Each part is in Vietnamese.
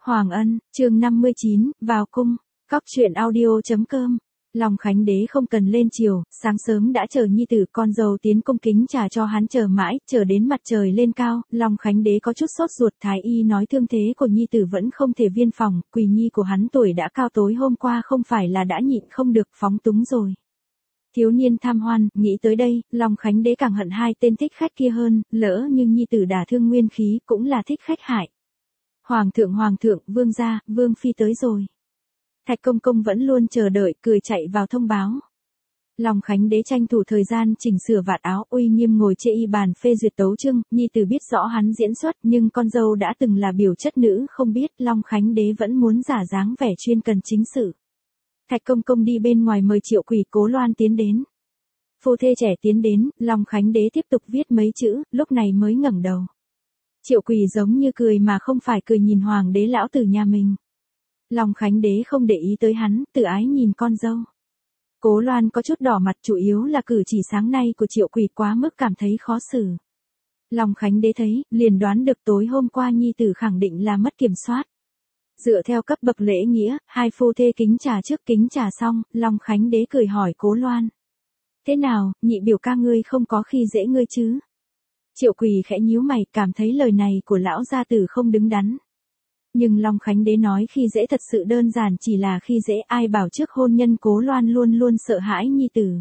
Hoàng Ân, chương 59, vào cung. Cóc truyện audio.com. Long Khánh Đế không cần lên chiều, sáng sớm đã chờ nhi tử con dâu tiến cung kính trà cho hắn chờ mãi, chờ đến mặt trời lên cao, Long Khánh Đế có chút sốt ruột. Thái y nói thương thế của nhi tử vẫn không thể viên phòng, Quỳ Nhi của hắn tuổi đã cao, tối hôm qua không phải là đã nhịn không được phóng túng rồi. Thiếu niên tham hoan, nghĩ tới đây, Long Khánh Đế càng hận hai tên thích khách kia hơn, lỡ như nhi tử đả thương nguyên khí cũng là thích khách hại. Hoàng thượng, vương gia, vương phi tới rồi. Thạch công công vẫn luôn chờ đợi, cười chạy vào thông báo. Long Khánh Đế tranh thủ thời gian chỉnh sửa vạt áo, uy nghiêm ngồi trên y bàn phê duyệt tấu chương, nhi tử biết rõ hắn diễn xuất, nhưng con dâu đã từng là biểu chất nữ không biết, Long Khánh Đế vẫn muốn giả dáng vẻ chuyên cần chính sự. Thạch công công đi bên ngoài mời Triệu Quỳ Cố Loan tiến đến. Phu thê trẻ tiến đến, Long Khánh Đế tiếp tục viết mấy chữ, lúc này mới ngẩng đầu. Triệu Quỳ giống như cười mà không phải cười nhìn hoàng đế lão tử nhà mình. Long Khánh Đế không để ý tới hắn, tự ái nhìn con dâu. Cố Loan có chút đỏ mặt, chủ yếu là cử chỉ sáng nay của Triệu Quỳ quá mức cảm thấy khó xử. Long Khánh Đế thấy, liền đoán được tối hôm qua nhi tử khẳng định là mất kiểm soát. Dựa theo cấp bậc lễ nghĩa, hai phu thê kính trà trước kính trà xong, Long Khánh Đế cười hỏi Cố Loan. Thế nào, nhị biểu ca ngươi không có khi dễ ngươi chứ? Triệu Quỳ khẽ nhíu mày, cảm thấy lời này của lão gia tử không đứng đắn. Nhưng Long Khánh Đế nói khi dễ thật sự đơn giản, chỉ là khi dễ, ai bảo trước hôn nhân Cố Loan luôn luôn sợ hãi nhi tử.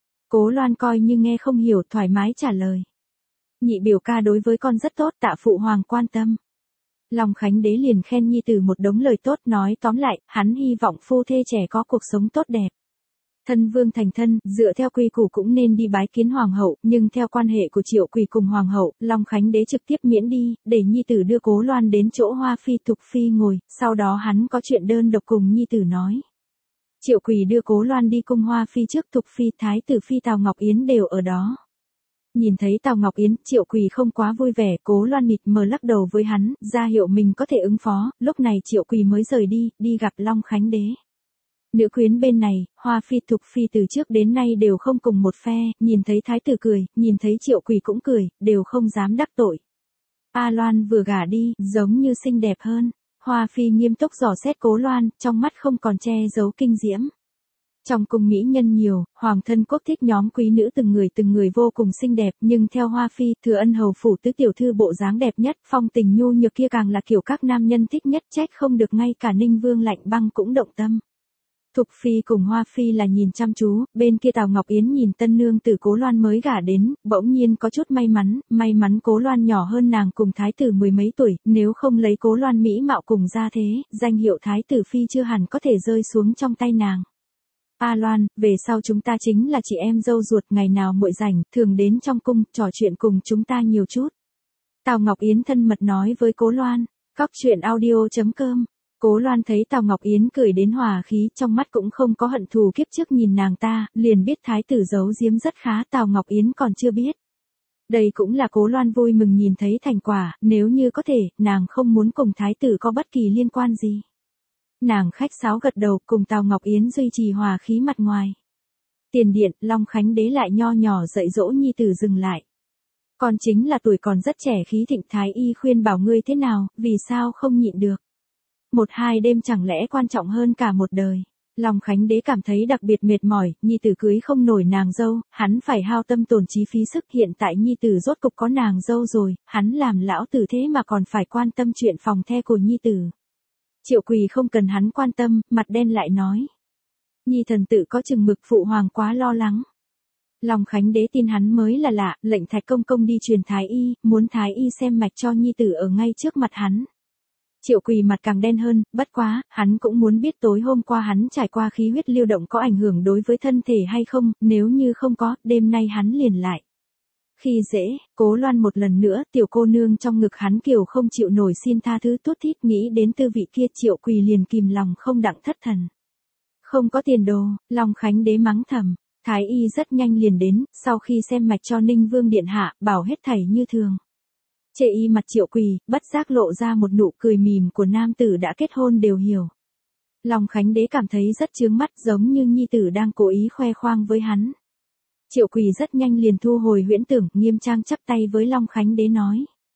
Cố Loan coi như nghe không hiểu, thoải mái trả lời. Nhị biểu ca đối với con rất tốt, tạ phụ hoàng quan tâm. Long Khánh Đế liền khen nhi tử một đống lời tốt, nói tóm lại, hắn hy vọng phu thê trẻ có cuộc sống tốt đẹp. Thân vương thành thân, dựa theo quy củ cũng nên đi bái kiến hoàng hậu, nhưng theo quan hệ của Triệu Quỳ cùng hoàng hậu, Long Khánh Đế trực tiếp miễn đi, để nhi tử đưa Cố Loan đến chỗ Hoa phi Thục phi ngồi, sau đó hắn có chuyện đơn độc cùng nhi tử nói. Triệu Quỳ đưa Cố Loan đi cung Hoa phi trước, Thục phi, thái tử phi Tào Ngọc Yến đều ở đó. Nhìn thấy Tào Ngọc Yến, Triệu Quỳ không quá vui vẻ, Cố Loan mịt mờ lắc đầu với hắn, ra hiệu mình có thể ứng phó, lúc này Triệu Quỳ mới rời đi gặp Long Khánh Đế. Nữ quyến bên này, Hoa phi Thục phi từ trước đến nay đều không cùng một phe, nhìn thấy thái tử cười, nhìn thấy Triệu Quỳ cũng cười, đều không dám đắc tội. A Loan vừa gả đi, giống như xinh đẹp hơn. Hoa phi nghiêm túc dò xét Cố Loan, trong mắt không còn che giấu kinh diễm. Trong cung mỹ nhân nhiều, hoàng thân quốc thích nhóm quý nữ từng người vô cùng xinh đẹp, nhưng theo Hoa phi, Thừa Ân hầu phủ tứ tiểu thư bộ dáng đẹp nhất, phong tình nhu nhược kia càng là kiểu các nam nhân thích nhất, trách không được ngay cả Ninh Vương Lạnh Băng cũng động tâm. Thục phi cùng Hoa phi là nhìn chăm chú, bên kia Tào Ngọc Yến nhìn tân nương tử Cố Loan mới gả đến, bỗng nhiên có chút may mắn Cố Loan nhỏ hơn nàng cùng thái tử mười mấy tuổi, nếu không lấy Cố Loan mỹ mạo cùng gia thế, danh hiệu thái tử phi chưa hẳn có thể rơi xuống trong tay nàng. A Loan, về sau chúng ta chính là chị em dâu ruột, ngày nào muội rảnh, thường đến trong cung, trò chuyện cùng chúng ta nhiều chút. Tào Ngọc Yến thân mật nói với Cố Loan. Cóc truyện audio.com. Cố Loan thấy Tào Ngọc Yến cười đến hòa khí, trong mắt cũng không có hận thù kiếp trước nhìn nàng ta, liền biết thái tử giấu giếm rất khá, Tào Ngọc Yến còn chưa biết. Đây cũng là Cố Loan vui mừng nhìn thấy thành quả, nếu như có thể, nàng không muốn cùng thái tử có bất kỳ liên quan gì. Nàng khách sáo gật đầu, cùng Tào Ngọc Yến duy trì hòa khí mặt ngoài. Tiền điện, Long Khánh Đế lại nho nhỏ dạy dỗ nhi tử dừng lại. Con chính là tuổi còn rất trẻ, khí thịnh, thái y khuyên bảo ngươi thế nào, vì sao không nhịn được. Một hai đêm chẳng lẽ quan trọng hơn cả một đời. Long Khánh Đế cảm thấy đặc biệt mệt mỏi, nhi tử cưới không nổi nàng dâu, hắn phải hao tâm tổn trí phí sức, hiện tại nhi tử rốt cục có nàng dâu rồi, hắn làm lão tử thế mà còn phải quan tâm chuyện phòng the của nhi tử. Triệu Quỳ không cần hắn quan tâm, mặt đen lại nói. Nhi thần tự có chừng mực, phụ hoàng quá lo lắng. Long Khánh Đế tin hắn mới là lạ, lệnh Thạch công công đi truyền thái y, muốn thái y xem mạch cho nhi tử ở ngay trước mặt hắn. Triệu Quỳ mặt càng đen hơn, bất quá, hắn cũng muốn biết tối hôm qua hắn trải qua khí huyết lưu động có ảnh hưởng đối với thân thể hay không, nếu như không có, đêm nay hắn liền lại. Khi dễ, Cố Loan một lần nữa, tiểu cô nương trong ngực hắn kiều không chịu nổi xin tha thứ, thút thít nghĩ đến tư vị kia, Triệu Quỳ liền kìm lòng không đặng thất thần. Không có tiền đồ, Long Khánh Đế mắng thầm, thái y rất nhanh liền đến, sau khi xem mạch cho Ninh Vương điện hạ, bảo hết thảy như thường. Chê y mặt Triệu Quỳ, bất giác lộ ra một nụ cười mỉm của nam tử đã kết hôn đều hiểu. Long Khánh Đế cảm thấy rất chướng mắt, giống như nhi tử đang cố ý khoe khoang với hắn. Triệu Quỳ rất nhanh liền thu hồi huyễn tưởng, nghiêm trang chắp tay với Long Khánh Đế nói.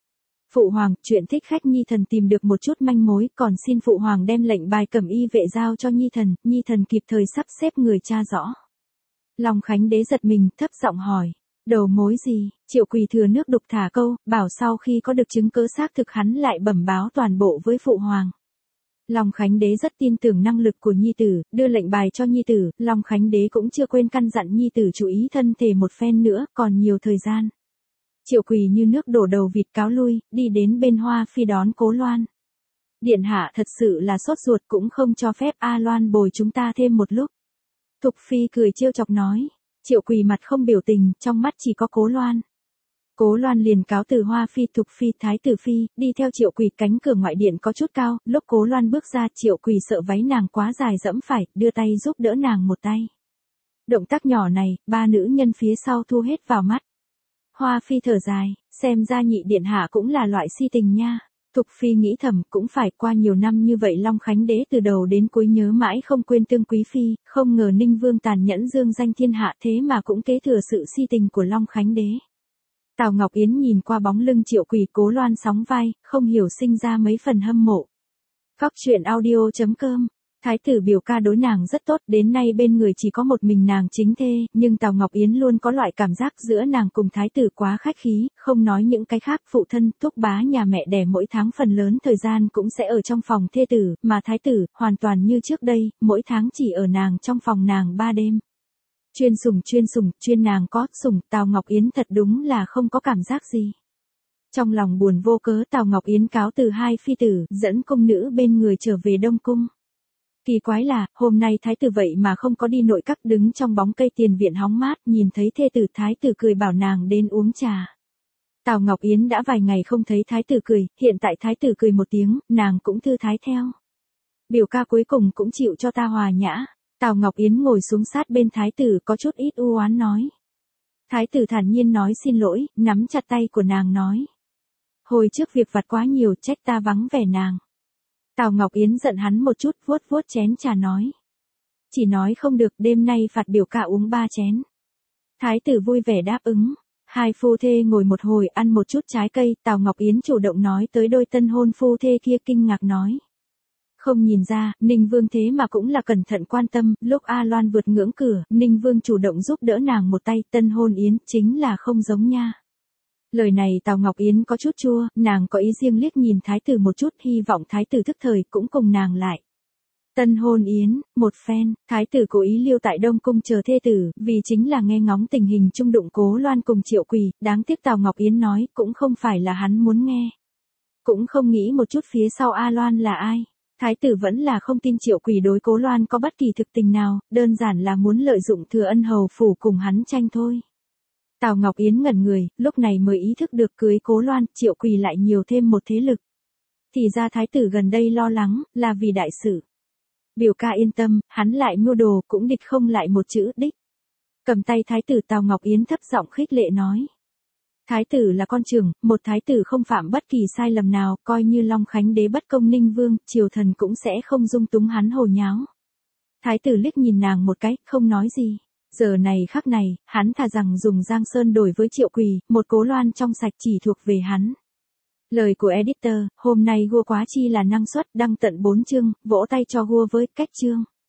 Phụ hoàng, chuyện thích khách Nhi thần tìm được một chút manh mối, còn xin phụ hoàng đem lệnh bài cẩm y vệ giao cho Nhi thần kịp thời sắp xếp người tra rõ. Long Khánh Đế giật mình, thấp giọng hỏi. Đầu mối gì? Triệu Quỳ thừa nước đục thả câu, bảo sau khi có được chứng cứ xác thực hắn lại bẩm báo toàn bộ với phụ hoàng. Long Khánh Đế rất tin tưởng năng lực của Nhi tử, đưa lệnh bài cho Nhi tử, Long Khánh Đế cũng chưa quên căn dặn Nhi tử chú ý thân thể một phen nữa, còn nhiều thời gian. Triệu Quỳ như nước đổ đầu vịt cáo lui, đi đến bên Hoa Phi đón Cố Loan. Điện hạ thật sự là sốt ruột, cũng không cho phép A Loan bồi chúng ta thêm một lúc. Thục Phi cười trêu chọc nói. Triệu Quỳ mặt không biểu tình, trong mắt chỉ có Cố Loan. Cố Loan liền cáo từ Hoa Phi, Thục Phi, Thái tử Phi, đi theo Triệu Quỳ. Cánh cửa ngoại điện có chút cao, lúc Cố Loan bước ra, Triệu Quỳ sợ váy nàng quá dài dẫm phải, đưa tay giúp đỡ nàng một tay. Động tác nhỏ này, ba nữ nhân phía sau thu hết vào mắt. Hoa Phi thở dài, xem ra nhị điện hạ cũng là loại si tình nha. Thục Phi nghĩ thầm, cũng phải qua nhiều năm như vậy Long Khánh Đế từ đầu đến cuối nhớ mãi không quên Tương Quý Phi, không ngờ Ninh Vương tàn nhẫn dương danh thiên hạ thế mà cũng kế thừa sự si tình của Long Khánh Đế. Tào Ngọc Yến nhìn qua bóng lưng Triệu Quỳ, Cố Loan sóng vai, không hiểu sinh ra mấy phần hâm mộ. Cóc truyện audio.com. Thái tử biểu ca đối nàng rất tốt, đến nay bên người chỉ có một mình nàng chính thê, nhưng Tào Ngọc Yến luôn có loại cảm giác giữa nàng cùng thái tử quá khách khí, không nói những cái khác, phụ thân, thúc bá nhà mẹ đẻ mỗi tháng phần lớn thời gian cũng sẽ ở trong phòng thê tử, mà thái tử, hoàn toàn như trước đây, mỗi tháng chỉ ở nàng trong phòng nàng 3 đêm. Chuyên sủng, chuyên nàng có sủng, Tào Ngọc Yến thật đúng là không có cảm giác gì. Trong lòng buồn vô cớ, Tào Ngọc Yến cáo từ hai phi tử, dẫn cung nữ bên người trở về Đông Cung. Kỳ quái là, hôm nay thái tử vậy mà không có đi nội các, đứng trong bóng cây tiền viện hóng mát, nhìn thấy thê tử thái tử cười bảo nàng đến uống trà. Tào Ngọc Yến đã vài ngày không thấy thái tử cười, hiện tại thái tử cười một tiếng, nàng cũng thư thái theo. Biểu ca cuối cùng cũng chịu cho ta hòa nhã. Tào Ngọc Yến ngồi xuống sát bên thái tử có chút ít u oán nói. Thái tử thản nhiên nói xin lỗi, nắm chặt tay của nàng nói. Hồi trước việc vặt quá nhiều, trách ta vắng vẻ nàng. Tào Ngọc Yến giận hắn một chút, vuốt vuốt chén trà nói. Chỉ nói không được, đêm nay phạt biểu ca uống 3 chén. Thái tử vui vẻ đáp ứng. Hai phu thê ngồi một hồi ăn một chút trái cây, Tào Ngọc Yến chủ động nói tới đôi tân hôn phu thê kia, kinh ngạc nói. Không nhìn ra, Ninh Vương thế mà cũng là cẩn thận quan tâm, lúc A Loan vượt ngưỡng cửa, Ninh Vương chủ động giúp đỡ nàng một tay, tân hôn Yến, chính là không giống nha. Lời này Tào Ngọc Yến có chút chua, nàng có ý riêng liếc nhìn thái tử một chút, hy vọng thái tử thức thời cũng cùng nàng lại. Tân hôn Yến, một phen, thái tử cố ý lưu tại Đông Cung chờ thê tử, vì chính là nghe ngóng tình hình chung đụng Cố Loan cùng Triệu Quỳ, đáng tiếc Tào Ngọc Yến nói, cũng không phải là hắn muốn nghe. Cũng không nghĩ một chút phía sau A Loan là ai. Thái tử vẫn là không tin Triệu Quỳ đối Cố Loan có bất kỳ thực tình nào, đơn giản là muốn lợi dụng thừa ân hầu phủ cùng hắn tranh thôi. Tào Ngọc Yến ngẩn người, lúc này mới ý thức được cưới Cố Loan, Triệu Quỳ lại nhiều thêm một thế lực. Thì ra thái tử gần đây lo lắng, là vì đại sự. Biểu ca yên tâm, hắn lại mưu đồ, cũng địch không lại một chữ đích. Cầm tay thái tử, Tào Ngọc Yến thấp giọng khích lệ nói. Thái tử là con trưởng, một thái tử không phạm bất kỳ sai lầm nào, coi như Long Khánh Đế bất công Ninh Vương, triều thần cũng sẽ không dung túng hắn hồ nháo. Thái tử liếc nhìn nàng một cái, không nói gì. Giờ này khắc này, hắn thà rằng dùng Giang Sơn đổi với Triệu Quỳ, một Cố Loan trong sạch chỉ thuộc về hắn. Lời của editor, hôm nay Gua quá chi là năng suất, đăng tận 4 chương, vỗ tay cho Gua với cách chương.